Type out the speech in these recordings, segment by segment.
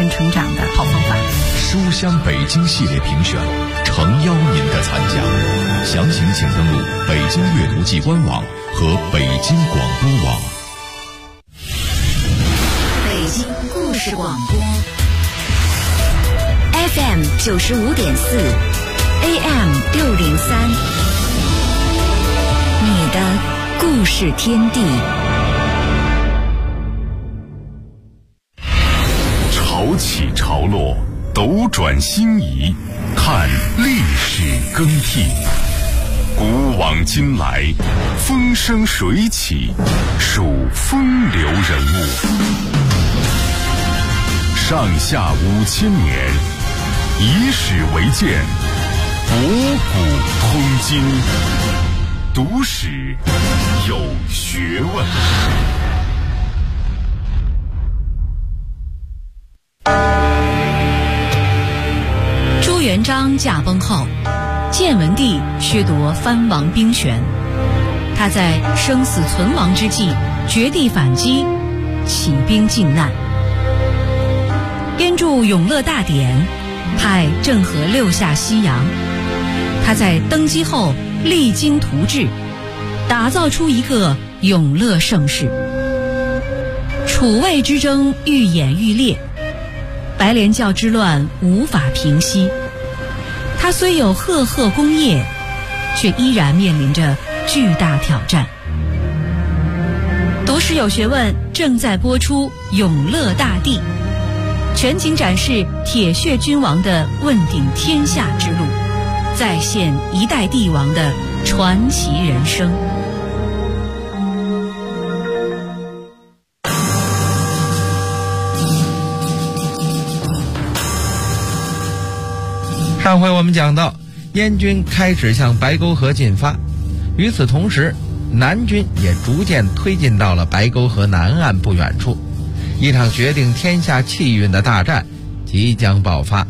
人成长的好方法。 书香北京系列评选，诚邀您的参加。详情请登录北京阅读季官网和北京广播网。 北京故事广播 FM 95.4 AM 603，你的故事天地。 潮起潮落，斗转星移，看历史更替。古往今来，风生水起，数风流人物。上下5000年，以史为鉴，博古通今，读史有学问。 朱元璋驾崩后，建文帝削夺藩王兵权，他在生死存亡之际绝地反击，起兵靖难，编著《永乐大典》，派郑和六下西洋。他在登基后励精图治，打造出一个永乐盛世。楚魏之争愈演愈烈，白莲教之乱无法平息。他虽有赫赫功业，却依然面临着巨大挑战。读史有学问正在播出《永乐大帝》，全景展示铁血君王的问鼎天下之路，再现一代帝王的传奇人生。 上回我们讲到，燕军开始向白沟河进发，与此同时，南军也逐渐推进到了白沟河南岸不远处，一场决定天下气运的大战即将爆发。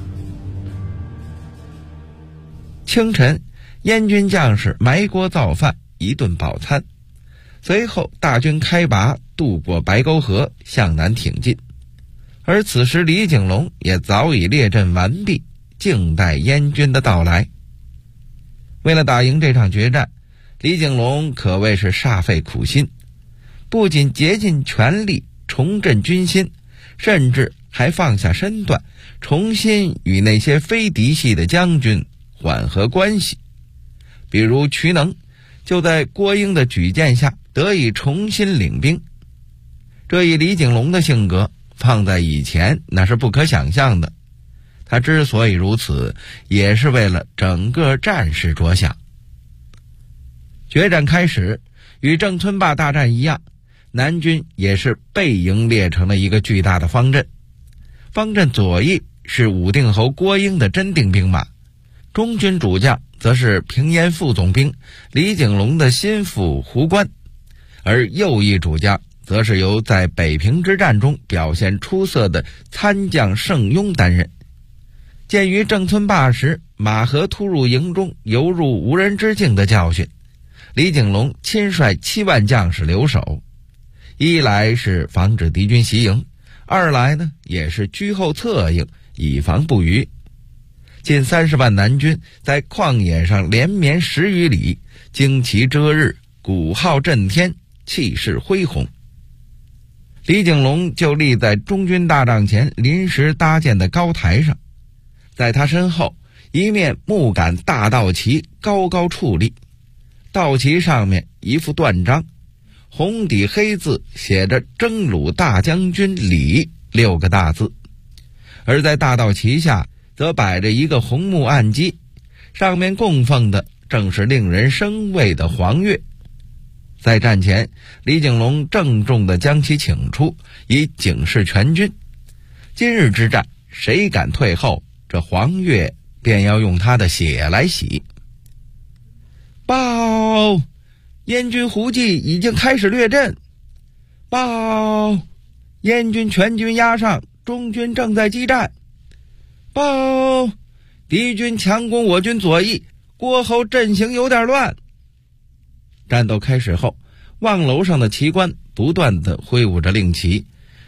清晨，燕军将士埋锅造饭，一顿饱餐，随后大军开拔，渡过白沟河，向南挺进。而此时李景龙也早已列阵完毕，静待燕军的到来。为了打赢这场决战，李景龙可谓是煞费苦心，不仅竭尽全力重振军心，甚至还放下身段，重新与那些非嫡系的将军缓和关系。比如瞿能就在郭英的举荐下得以重新领兵，这以李景龙的性格放在以前那是不可想象的。他之所以如此，也是为了整个战事着想。决战开始，与郑村坝大战一样，南军也是背营列成了一个巨大的方阵。方阵左翼是武定侯郭英的真定兵马，中军主将则是平燕副总兵李景龙的心腹胡关，而右翼主将则是由在北平之战中表现出色的参将盛庸担任。鉴于郑村坝时马和突入营中犹如无人之境的教训，李景龙亲率7万将士留守，一来是防止敌军袭营，二来呢也是居后策应，以防不虞。近30万南军在旷野上连绵10余里，旌旗遮日，鼓号震天，气势恢宏。李景龙就立在中军大帐前临时搭建的高台上，在他身后，一面木杆大道旗高高矗立，道旗上面一副断章，红底黑字写着征虏大将军李6个大字，而在大道旗下则摆着一个红木案几，上面供奉的正是令人生畏的黄钺。在战前，李景龙郑重地将其请出，以警示全军，今日之战谁敢退后，这黄钺便要用他的血来洗。报！燕军胡骑已经开始掠阵。报！燕军全军压上，中军正在激战。报！敌军强攻我军左翼，郭侯阵型有点乱。战斗开始后，望楼上的旗官不断地挥舞着令旗，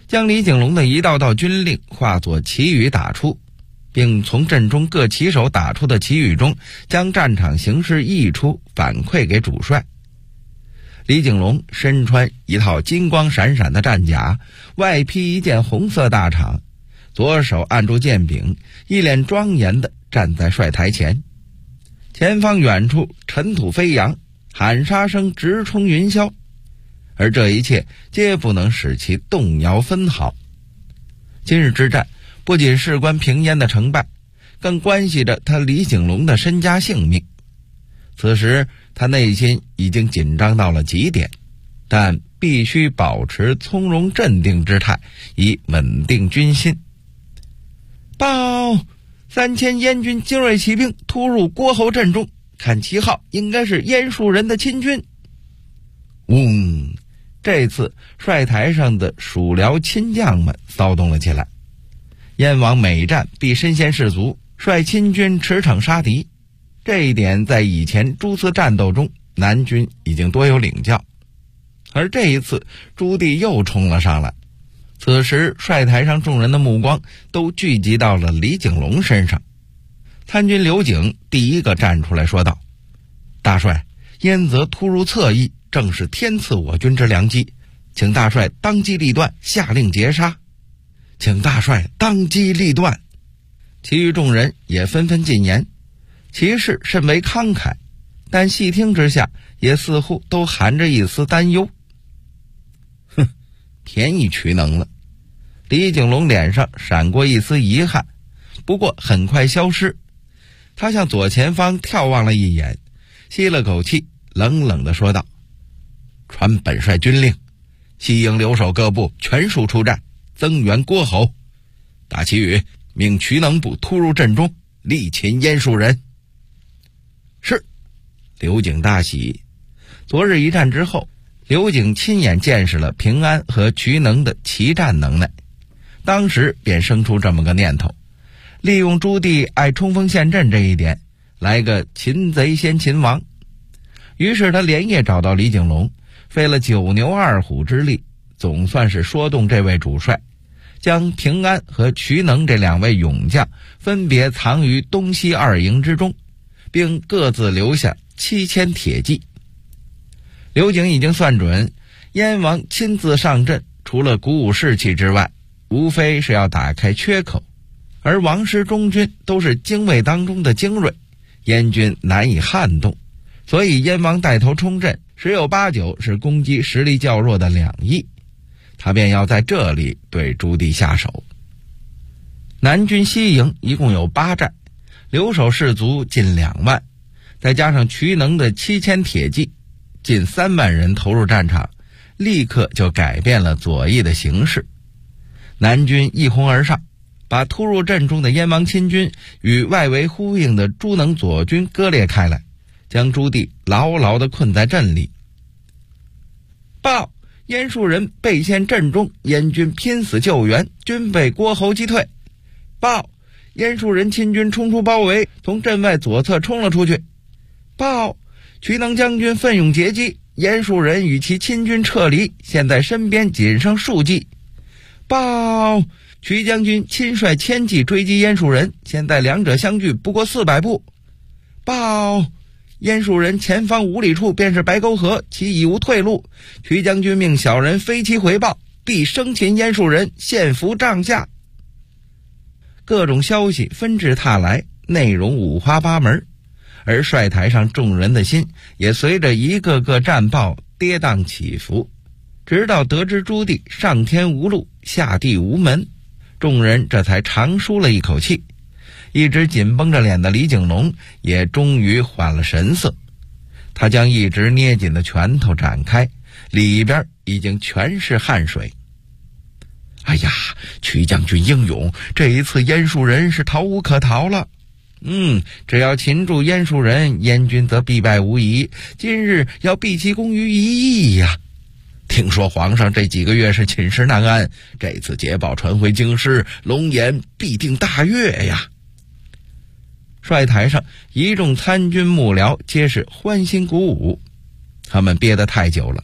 将李景龙的一道道军令化作旗语打出，并从阵中各旗手打出的旗语中将战场形势译出反馈给主帅。李景龙身穿一套金光闪闪的战甲，外披一件红色大氅，左手按住剑柄，一脸庄严地站在帅台前。前方远处尘土飞扬，喊杀声直冲云霄，而这一切皆不能使其动摇分毫。今日之战不仅事关平燕的成败，更关系着他李景龙的身家性命。此时他内心已经紧张到了极点，但必须保持从容镇定之态，以稳定军心。报！3000燕军精锐骑兵突入郭侯阵中，看旗号应该是燕树人的亲军。嗡！这次帅台上的属辽亲将们骚动了起来。燕王每战必身先士卒，率亲军驰骋杀敌，这一点在以前诸次战斗中南军已经多有领教。而这一次朱棣又冲了上来，此时帅台上众人的目光都聚集到了李景龙身上。参军刘景第一个站出来说道：大帅，燕泽突入侧翼，正是天赐我军之良机，请大帅当机立断，下令截杀。请大帅当机立断。其余众人也纷纷进言，其事甚为慷慨，但细听之下也似乎都含着一丝担忧。哼，便宜渠能了。李景龙脸上闪过一丝遗憾，不过很快消失。他向左前方眺望了一眼，吸了口气，冷冷地说道：传本帅军令，西营留守各部全数出战，增援郭侯。打旗语，命渠能部突入阵中，力擒燕树人。是。刘景大喜。昨日一战之后，刘景亲眼见识了平安和渠能的骑战能耐，当时便生出这么个念头，利用朱棣爱冲锋陷阵这一点，来个擒贼先擒王。于是他连夜找到李景龙，费了9牛2虎之力，总算是说动这位主帅，将平安和渠能这2位勇将分别藏于东西2营之中，并各自留下7000铁骑。刘景已经算准，燕王亲自上阵，除了鼓舞士气之外，无非是要打开缺口，而王师中军都是精卫当中的精锐，燕军难以撼动，所以燕王带头冲阵，十有八九是攻击实力较弱的两翼，他便要在这里对朱棣下手。南军西营一共有8寨，留守士卒近2万，再加上渠能的7000铁骑，近3万人投入战场，立刻就改变了左翼的形势。南军一哄而上，把突入阵中的燕王亲军与外围呼应的朱能左军割裂开来，将朱棣牢牢地困在阵里。报！燕树人被陷阵中，燕军拼死救援，均被郭侯击退。报！燕树人亲军冲出包围，从阵外左侧冲了出去。报！渠能将军奋勇截击，燕树人与其亲军撤离，现在身边仅剩数骑。报！渠将军亲率1000骑追击燕树人，现在两者相距不过400步。报！燕树人前方5里处便是白沟河，其已无退路。渠将军命小人飞骑回报，必生擒燕树人，献俘帐下。各种消息纷至沓来，内容五花八门，而帅台上众人的心也随着一个个战报跌宕起伏，直到得知朱棣上天无路，下地无门，众人这才长舒了一口气。一直紧绷着脸的李景龙也终于缓了神色，他将一直捏紧的拳头展开，里边已经全是汗水。哎呀，渠将军英勇，这一次燕树人是逃无可逃了。只要擒住燕树人，燕军则必败无疑，今日要毕其功于一役呀。听说皇上这几个月是寝食难安，这次捷报传回京师，龙颜必定大悦呀。帅台上一众参军幕僚皆是欢欣鼓舞，他们憋得太久了，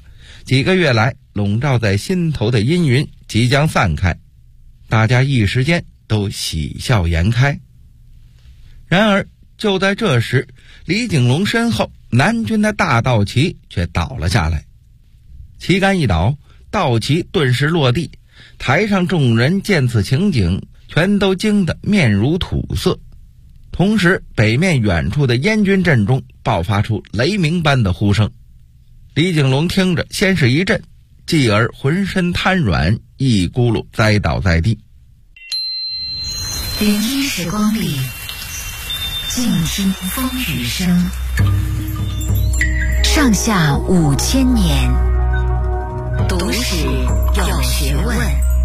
几个月来笼罩在心头的阴云即将散开，大家一时间都喜笑颜开。然而就在这时，李景龙身后南军的大道旗却倒了下来。旗杆一倒，道旗顿时落地，台上众人见此情景，全都惊得面如土色。同时北面远处的燕军阵中爆发出雷鸣般的呼声。李景龙听着先是一震，继而浑身瘫软，一咕噜栽倒在地。 聆听时光里，静听风雨声。上下5000年，读史有学问。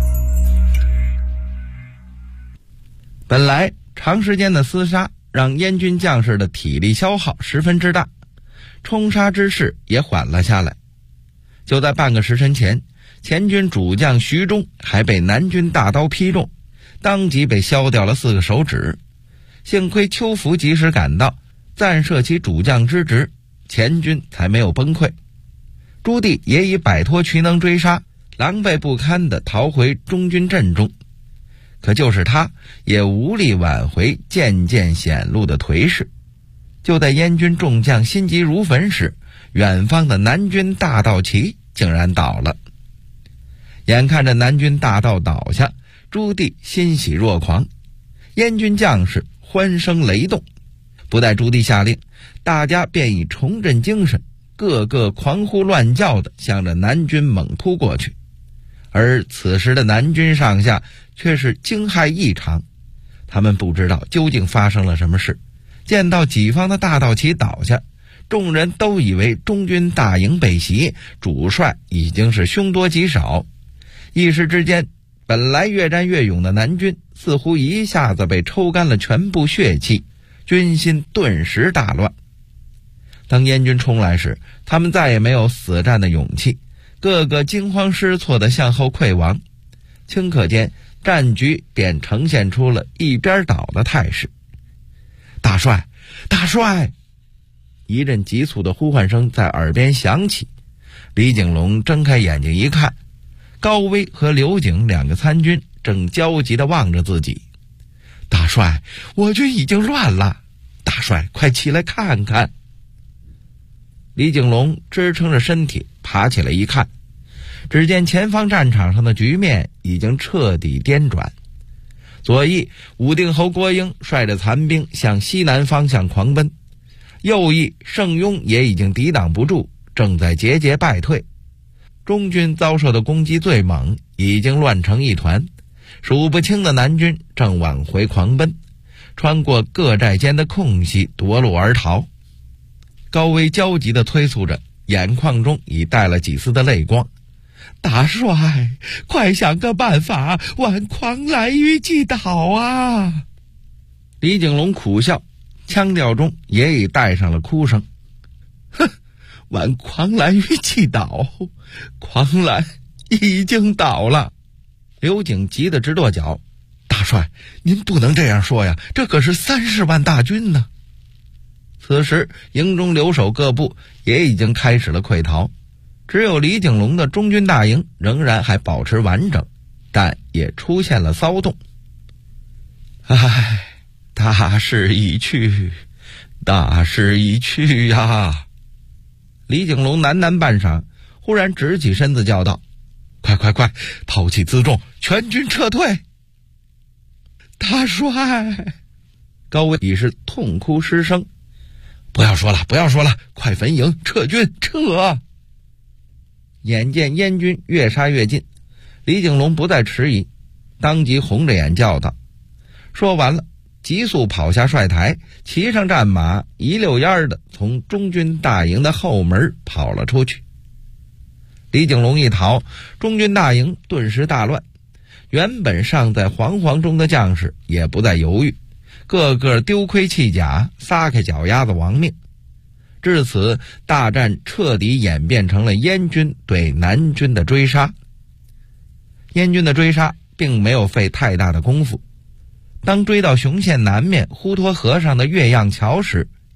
本来长时间的厮杀让燕军将士的体力消耗十分之大，冲杀之势也缓了下来。就在半个时辰前，前军主将徐忠还被南军大刀劈中，当即被削掉了4个手指。幸亏邱福及时赶到，暂赦其主将之职，前军才没有崩溃。朱棣也已摆脱渠能追杀，狼狈不堪地逃回中军阵中。可就是他也无力挽回渐渐显露的颓势。就在燕军众将心急如焚时，远方的南军大道旗竟然倒了。眼看着南军大道倒下，朱棣欣喜若狂，燕军将士欢声雷动。不待朱棣下令，大家便已重振精神，个个狂呼乱叫地向着南军猛扑过去。而此时的南军上下却是惊骇异常，他们不知道究竟发生了什么事。见到己方的大道旗倒下，众人都以为中军大营被袭，主帅已经是凶多吉少。一时之间，本来越战越勇的南军似乎一下子被抽干了全部血气，军心顿时大乱。当燕军冲来时，他们再也没有死战的勇气，个个惊慌失措地向后溃亡。顷刻间，战局便呈现出了一边倒的态势。大帅，大帅！一阵急促的呼唤声在耳边响起。李景龙睁开眼睛一看，高威和刘景2个参军正焦急地望着自己。大帅，我军已经乱了！大帅，快起来看看！李景龙支撑着身体爬起来一看，只见前方战场上的局面已经彻底颠转。左翼武定侯郭英率着残兵向西南方向狂奔，右翼盛庸也已经抵挡不住，正在节节败退。中军遭受的攻击最猛，已经乱成一团，数不清的南军正往回狂奔，穿过各寨间的空隙夺路而逃。高威焦急地催促着，眼眶中已带了几丝的泪光。大帅，快想个办法，挽狂澜于既倒啊！李景龙苦笑，腔调中也已带上了哭声。哼，挽狂澜于既倒，狂澜已经倒了。刘景急得直跺脚。大帅，您不能这样说呀，这可是30万大军呢。此时营中留守各部也已经开始了溃逃，只有李景龙的中军大营仍然还保持完整，但也出现了骚动。唉，大势已去，大势已去呀！李景龙喃喃半晌，忽然直起身子叫道：快，抛弃辎重，全军撤退！大帅！高威已是痛哭失声。不要说了，快焚营，撤军，撤！眼见燕军越杀越近，李景龙不再迟疑，当即红着眼叫道。说完了，急速跑下帅台，骑上战马，一溜烟的从中军大营的后门跑了出去。李景龙一逃，中军大营顿时大乱，原本尚在惶惶中的将士也不再犹豫，个个丢盔弃甲，撒开脚丫子亡命。至此，大战彻底演变成了燕军对南军的追杀。燕军的追杀并没有费太大的功夫，当追到雄县南面滹沱河上的岳阳桥时，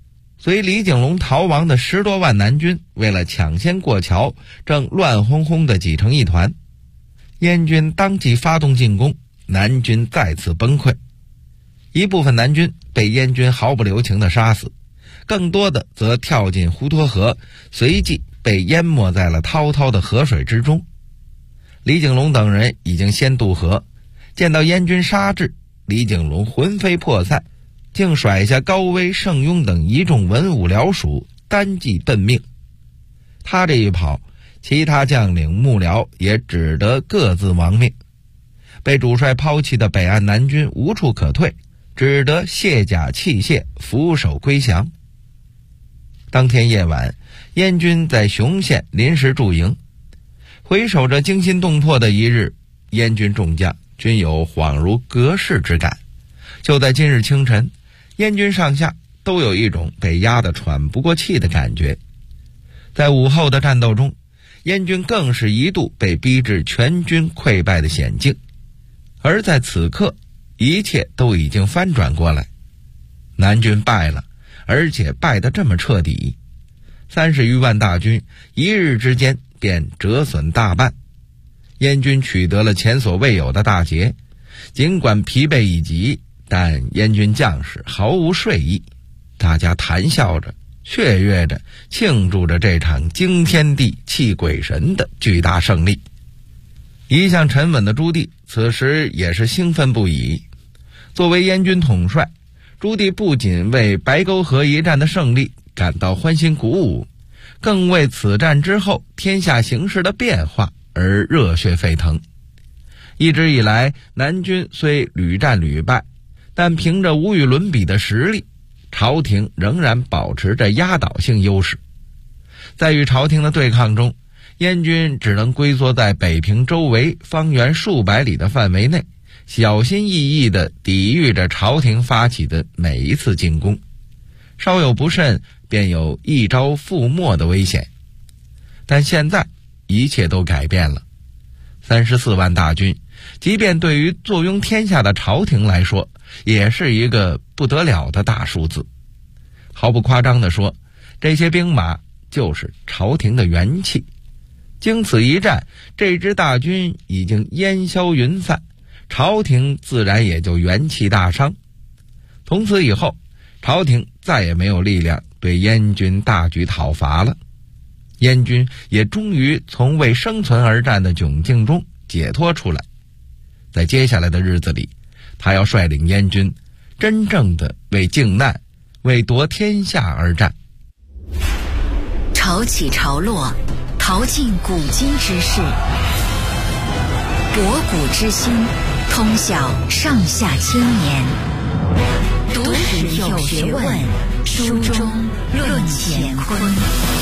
随李景龙逃亡的10多万南军为了抢先过桥，正乱哄哄地挤成一团。燕军当即发动进攻，南军再次崩溃。一部分南军被燕军毫不留情地杀死，更多的则跳进滹沱河，随即被淹没在了滔滔的河水之中。李景龙等人已经先渡河，见到燕军杀至，李景龙魂飞魄散，竟甩下高威、盛庸等一众文武僚属，单骑奔命。他这一跑，其他将领幕僚也只得各自亡命。被主帅抛弃的北岸南军无处可退，只得卸甲弃械，俯首归降。当天夜晚，燕军在雄县临时驻营。回首着惊心动魄的一日，燕军众将均有恍如隔世之感。就在今日清晨，燕军上下都有一种被压得喘不过气的感觉。在午后的战斗中，燕军更是一度被逼至全军溃败的险境。而在此刻，一切都已经翻转过来，南军败了，而且败得这么彻底。30余万大军一日之间便折损大半，燕军取得了前所未有的大捷。尽管疲惫已极，但燕军将士毫无睡意，大家谈笑着，雀跃着，庆祝着这场惊天地泣鬼神的巨大胜利。一向沉稳的朱棣此时也是兴奋不已。作为燕军统帅，朱棣不仅为白沟河一战的胜利感到欢欣鼓舞，更为此战之后天下形势的变化而热血沸腾。一直以来，南军虽屡战屡败，但凭着无与伦比的实力，朝廷仍然保持着压倒性优势。在与朝廷的对抗中，燕军只能龟缩在北平周围方圆数百里的范围内，小心翼翼地抵御着朝廷发起的每一次进攻，稍有不慎便有一朝覆没的危险。但现在一切都改变了，34万大军，即便对于坐拥天下的朝廷来说，也是一个不得了的大数字。毫不夸张地说，这些兵马就是朝廷的元气。经此一战，这支大军已经烟消云散，朝廷自然也就元气大伤。从此以后，朝廷再也没有力量对燕军大举讨伐了。燕军也终于从为生存而战的窘境中解脱出来。在接下来的日子里，他要率领燕军真正的为靖难、为夺天下而战。 潮起潮落，淘尽古今之事，博古之心，通晓上下千年。读史有学问，书中论乾坤。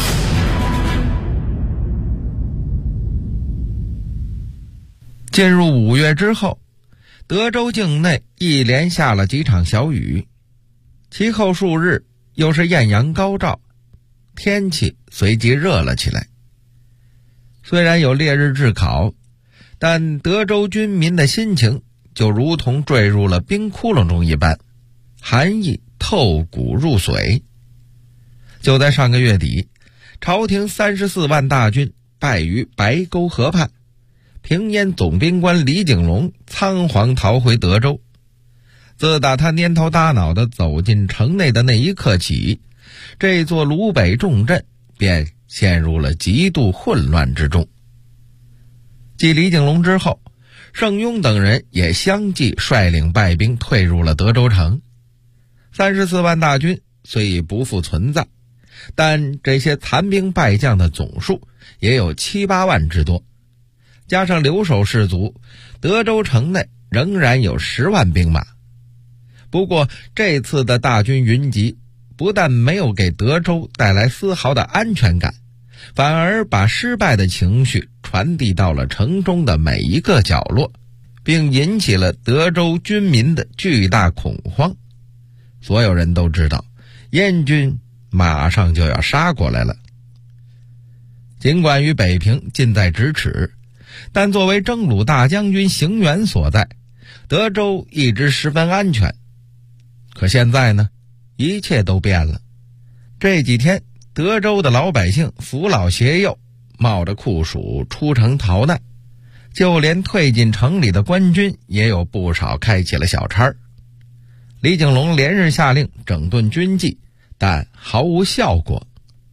进入5月之后，德州境内一连下了几场小雨，其后数日又是艳阳高照，天气随即热了起来。虽然有烈日炙烤，但德州军民的心情就如同坠入了冰窟窿中一般，寒意透骨入髓。就在上个月底，朝廷34万大军败于白沟河畔，平燕总兵官李景龙仓皇逃回德州。自打他蔫头耷脑地走进城内的那一刻起，这座鲁北重镇便陷入了极度混乱之中。继李景龙之后，盛庸等人也相继率领败兵退入了德州城。34万大军虽已不复存在，但这些残兵败将的总数也有7、8万之多，加上留守士卒，德州城内仍然有10万兵马。不过这次的大军云集，不但没有给德州带来丝毫的安全感，反而把失败的情绪传递到了城中的每一个角落，并引起了德州军民的巨大恐慌。所有人都知道，燕军马上就要杀过来了。尽管与北平近在咫尺，但作为征虏大将军行辕所在，德州一直十分安全。可现在呢，一切都变了。 这几天德州的老百姓扶老携幼，冒着酷暑出城逃难，就连退进城里的官军也有不少开起了小差。李景龙连日下令整顿军纪，但毫无效果。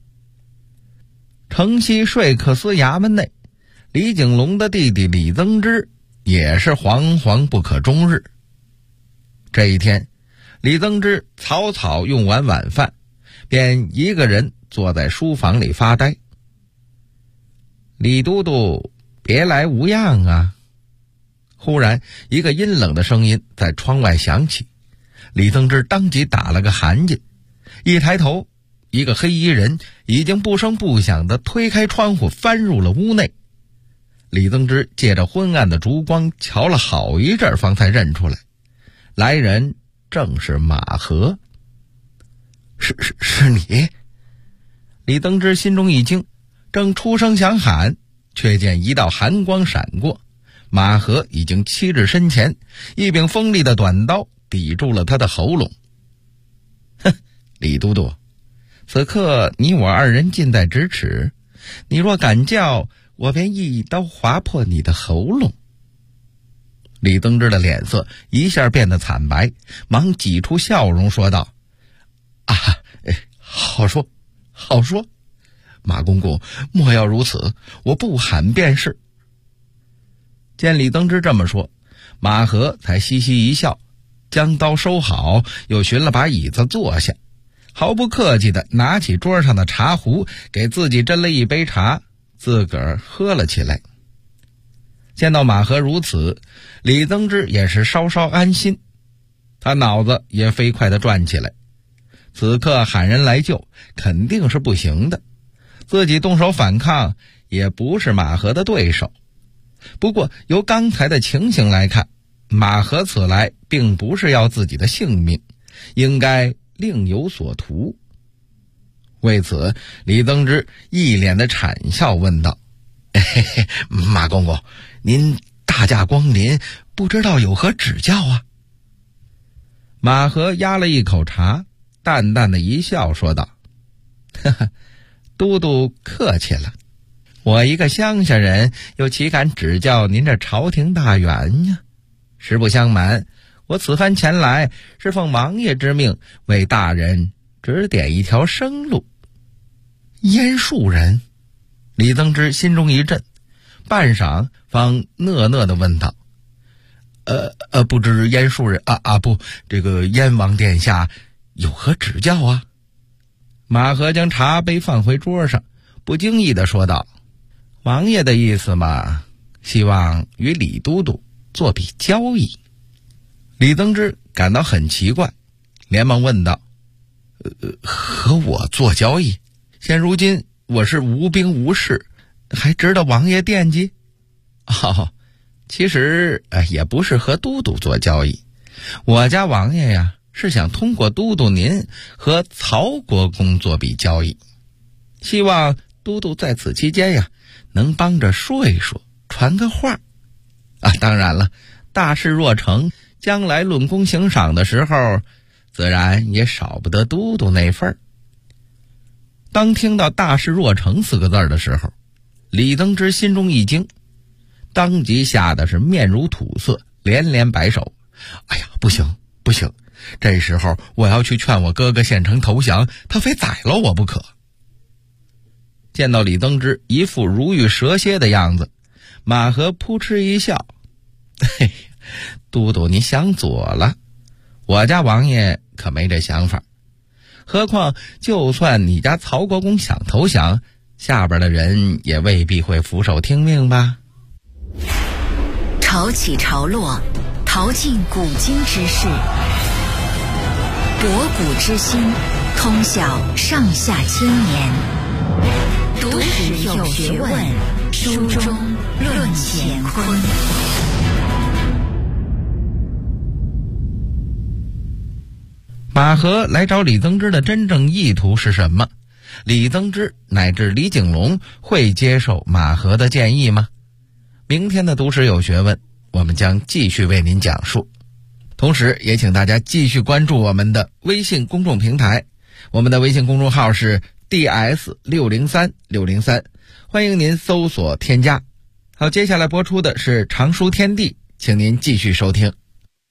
城西说客司衙门内，李景龙的弟弟李增之也是惶惶不可终日。这一天，李增之草草用完晚饭，便一个人坐在书房里发呆。李都督别来无恙啊！忽然一个阴冷的声音在窗外响起，李增之当即打了个寒噤，一抬头，一个黑衣人已经不声不响地推开窗户翻入了屋内。李增之借着昏暗的烛光瞧了好一阵，方才认出来，来人正是马和。是你？李增之心中一惊，正出声想喊，却见一道寒光闪过，马和已经欺至身前，一柄锋利的短刀抵住了他的喉咙。哼，李都督，此刻你我二人近在咫尺，你若敢叫，我便一刀划破你的喉咙。李增之的脸色一下变得惨白，忙挤出笑容说道：好说好说，马公公莫要如此，我不喊便是。见李增之这么说，马和才嘻嘻一笑，将刀收好，又寻了把椅子坐下，毫不客气地拿起桌上的茶壶，给自己斟了一杯茶，自个儿喝了起来。见到马和如此，李增之也是稍稍安心，他脑子也飞快地转起来。此刻喊人来救肯定是不行的，自己动手反抗也不是马和的对手。不过由刚才的情形来看，马和此来并不是要自己的性命，应该另有所图。为此，李增之一脸的谄笑问道：马公公，您大驾光临，不知道有何指教啊？马和压了一口茶，淡淡的一笑说道：都督客气了，我一个乡下人又岂敢指教您这朝廷大员呀？实不相瞒，我此番前来是奉王爷之命，为大人指点一条生路。燕树人？李增之心中一震，半晌方讷讷地问道：不知燕树人不，这个燕王殿下有何指教啊？马和将茶杯放回桌上，不经意地说道：王爷的意思嘛，希望与李都督做笔交易。李增之感到很奇怪，连忙问道：和我做交易？现如今我是无兵无势，还值得王爷惦记？其实也不是和都督做交易，我家王爷呀，是想通过都督您和曹国公做笔交易，希望都督在此期间呀，能帮着说一说，传个话。当然了，大事若成，将来论功行赏的时候，自然也少不得都督那份儿。当听到大事若成4个字的时候，李增之心中一惊，当即吓得是面如土色，连连摆手：不行不行，这时候我要去劝我哥哥献城投降，他非宰了我不可。见到李增之一副如遇蛇蝎的样子，马和扑哧一笑：都督你想左了，我家王爷可没这想法。何况就算你家曹国公想投降，下边的人也未必会俯首听命吧。 潮起潮落，淘尽古今之事，博古之今，通晓上下千年。读史有学问，书中论乾坤。 马和来找李增之的真正意图是什么？李增之乃至李景龙会接受马和的建议吗？明天的读史有学问，我们将继续为您讲述。同时也请大家继续关注我们的微信公众平台， 我们的微信公众号是 DS603603，欢迎您搜索添加。好，接下来播出的是常书天地，请您继续收听。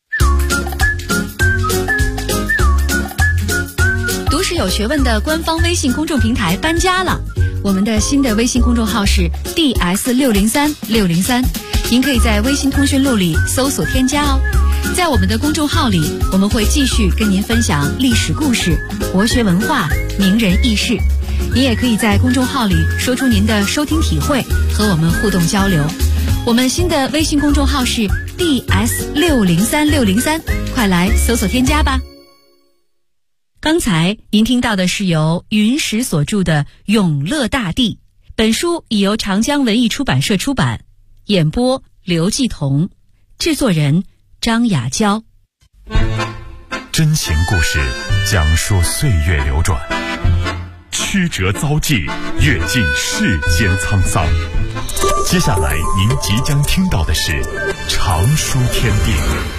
读史有学问的官方微信公众平台搬家了，我们的新的微信公众号是 DS603603，您可以在微信通讯录里搜索添加哦。在我们的公众号里，我们会继续跟您分享历史故事、国学文化、名人轶事。您也可以在公众号里说出您的收听体会，和我们互动交流。我们新的微信公众号是 DS603603，快来搜索添加吧。刚才您听到的是由云石所著的《永乐大帝》，本书已由长江文艺出版社出版，演播刘继彤，制作人张雅娇。 真情故事讲述岁月流转，曲折遭际，阅尽世间沧桑。接下来您即将听到的是常书天地。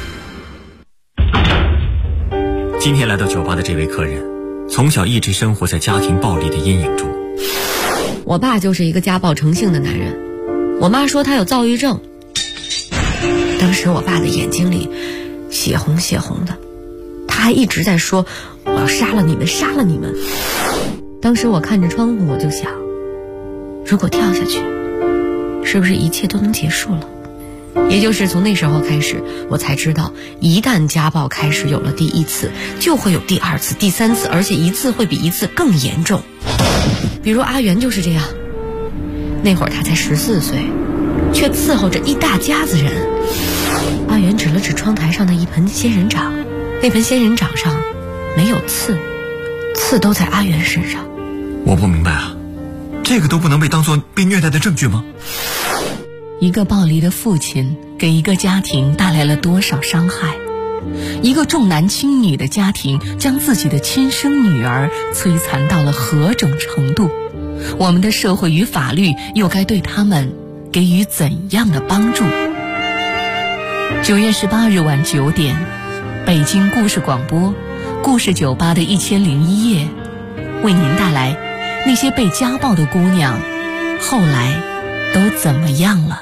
今天来到酒吧的这位客人，从小一直生活在家庭暴力的阴影中。 我爸就是一个家暴成性的男人，我妈说他有躁郁症。当时我爸的眼睛里血红血红的，他还一直在说我要杀了你们，杀了你们。当时我看着窗户，我就想，如果跳下去，是不是一切都能结束了？也就是从那时候开始，我才知道，一旦家暴开始有了第一次，就会有第二次、第三次，而且一次会比一次更严重。比如阿元就是这样，那会儿他才14岁，却伺候着一大家子人。阿元指了指窗台上的一盆仙人掌，那盆仙人掌上没有刺，刺都在阿元身上。 我不明白啊，这个都不能被当作被虐待的证据吗？ 一个暴力的父亲给一个家庭带来了多少伤害？一个重男轻女的家庭将自己的亲生女儿摧残到了何种程度？我们的社会与法律又该对他们给予怎样的帮助？9月18日晚9点，北京故事广播故事酒吧的1001夜，为您带来那些被家暴的姑娘后来都怎么样了。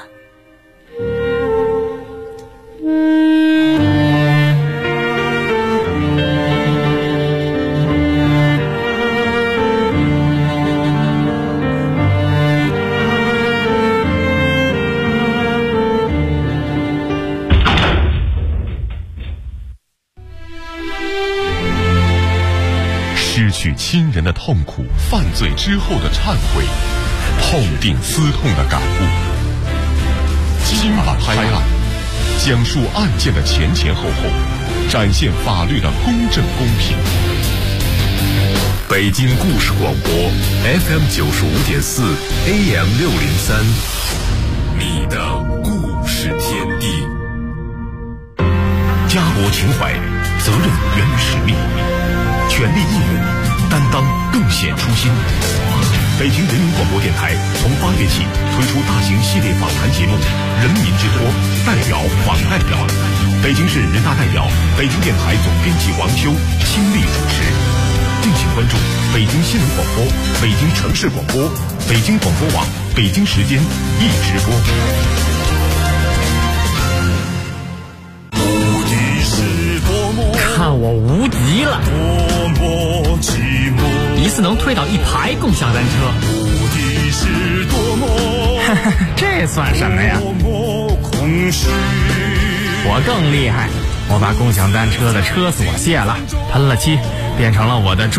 失去亲人的痛苦，犯罪之后的忏悔，痛定思痛的感悟。今晚拍案，讲述案件的前前后后，展现法律的公正公平。北京故事广播 FM 95.4 AM 603，你的故事天地。家国情怀，责任源于使命，权力义务，担当更显初心。北京人民广播电台从8月起推出大型系列访谈节目《人民之托》代表访代表，北京市人大代表、北京电台总编辑王修亲力主持。敬请关注北京新闻广播、北京城市广播、北京广播网、北京时间一直播。 看我无敌了！一次能推倒1排共享单车，这算什么呀？我更厉害，我把共享单车的车锁卸了，喷了漆，变成了我的